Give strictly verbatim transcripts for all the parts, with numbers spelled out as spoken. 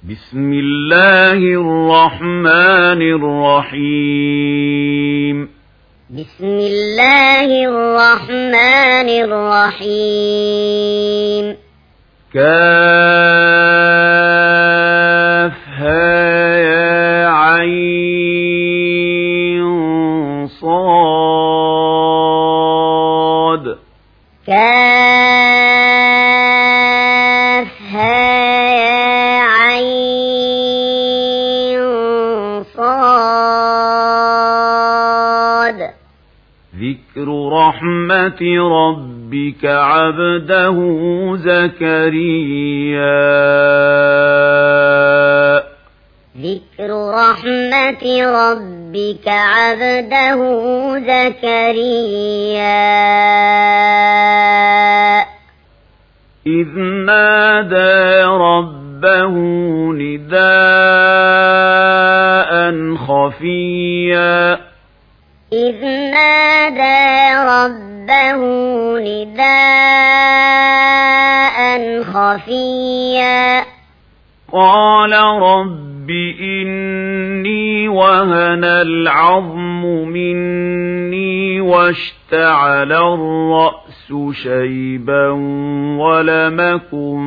بسم الله الرحمن الرحيم بسم الله الرحمن الرحيم كافها يا عين صاد كافها يا عين صاد ذكر رحمة ربك عبده زكريا ذكر رحمة ربك عبده زكريا إذ نادى ربه نداء خفيا إذ نادى ربه نداء خفيا قال رب إني وهن العظم مني واشتعل الرأس شيبا ولم أكن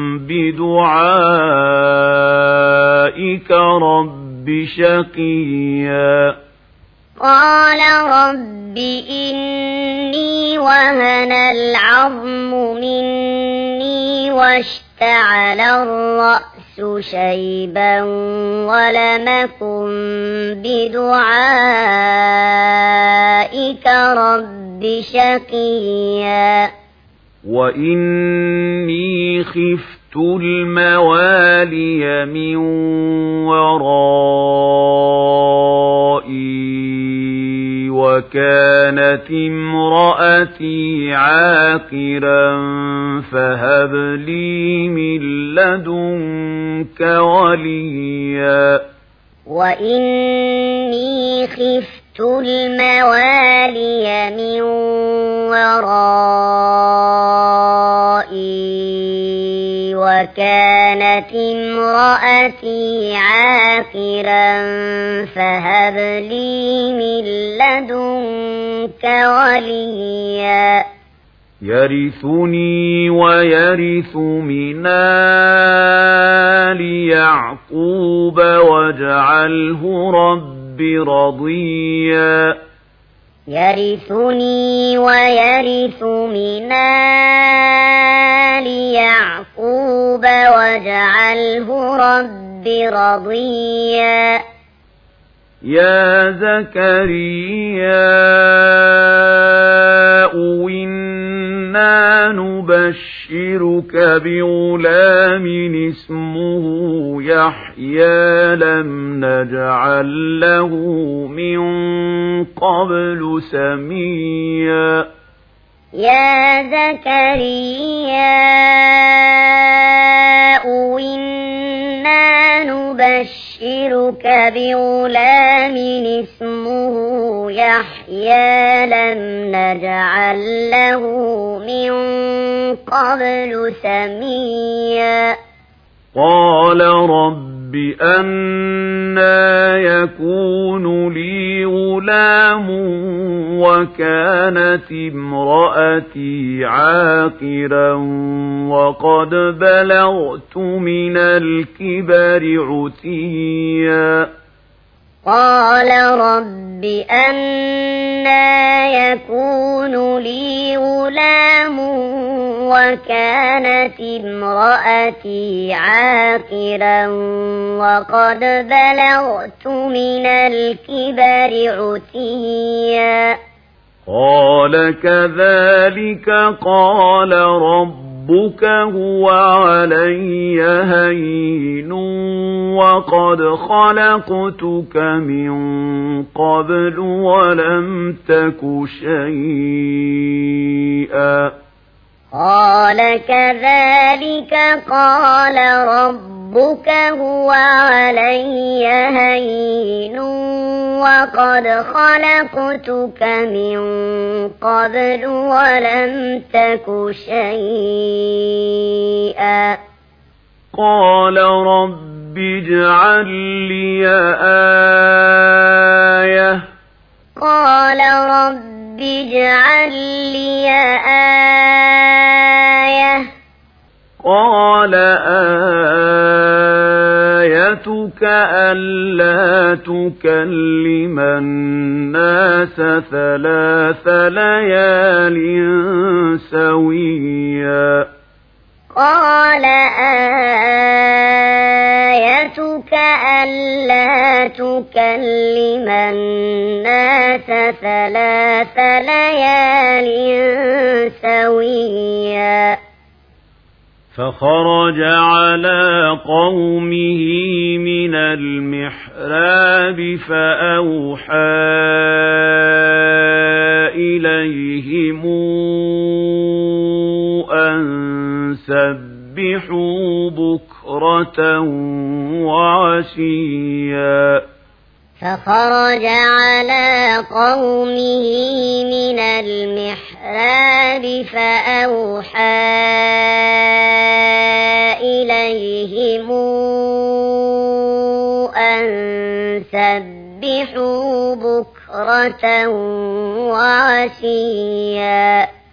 بدعائك رب شقيا قال رب إني وهن العظم مني واشتعل الرأس شيبا ولم أكن بدعائك رب شقيا وإني خفت الموالي من ورائي وكانت امرأتي عاقرا فهب لي من لدنك وليا وإني خفت الموالي من ورائي وكانت امرأتي عاقرا فهب لي من لدنك وليا يرثني ويرث من آل يعقوب واجعله رب رضيا يرثني ويرث من آل يعقوب واجعله رب رضيا يا زكريا إنا نبشرك بغلام اسمه يحيى لم نجعل له من قبل سميا يا زكريا إنا نبشرك بغلام اسمه يحيى لم نجعل له من قبل سميا قال رب أنى يكون لي غلام وكانت امرأتي عاقرا وقد بلغت من الكبر عتيا قال رب أنى يكون لي غلام وكانت امرأتي عاقرا وقد بلغت من الكبر عتيا قال كذلك قال ربك هو علي هين وقد خلقتك من قبل ولم تك شيئا قال كذلك قال ربك هو علي هين وقد خلقتك من قبل ولم تك شيئا قال رب اجعل لي آية قال رب اجعل لي آية قال آيتك ألا تكلم الناس ثلاث ليال سويا قال آيتك ألا تكلم الناس ثلاث ليال سويا فخرج على قومه من المحراب فأوحى إليهم أن سبحوا بكرة وعشيا فخرج على قومه من المحراب فأوحى إليهم أن سبحوا بكرة وعشيا